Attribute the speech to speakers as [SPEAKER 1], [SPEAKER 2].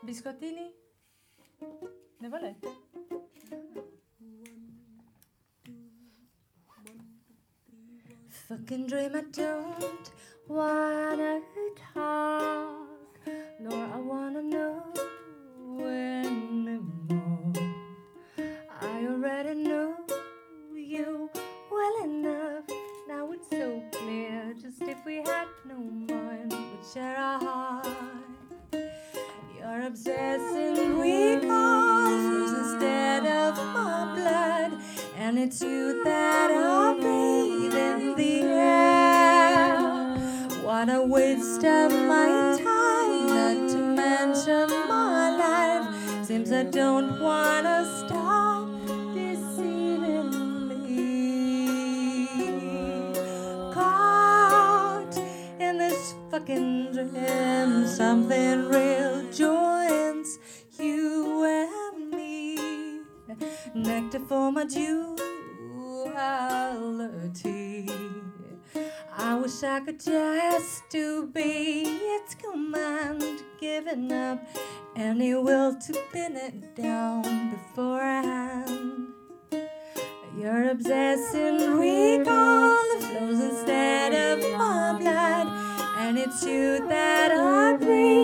[SPEAKER 1] Biscottini? Ne volete? Fucking dream, I don't wanna talk, nor I wanna know anymore. I already know you well enough. Now it's so clear, just if we had no mind, we'd share our heart. You're obsessing recalls instead of my blood, and it's you that I breathe in the air. What a waste of my time, not to mention my life. Seems I don't wanna stop deceiving me. Caught in this fucking dream, something real joins you and me. Nectar for my duality. I wish I could just to be its command, giving up any will to pin it down beforehand. You're obsessing recall the flows instead of my blood, and it's you that I breathe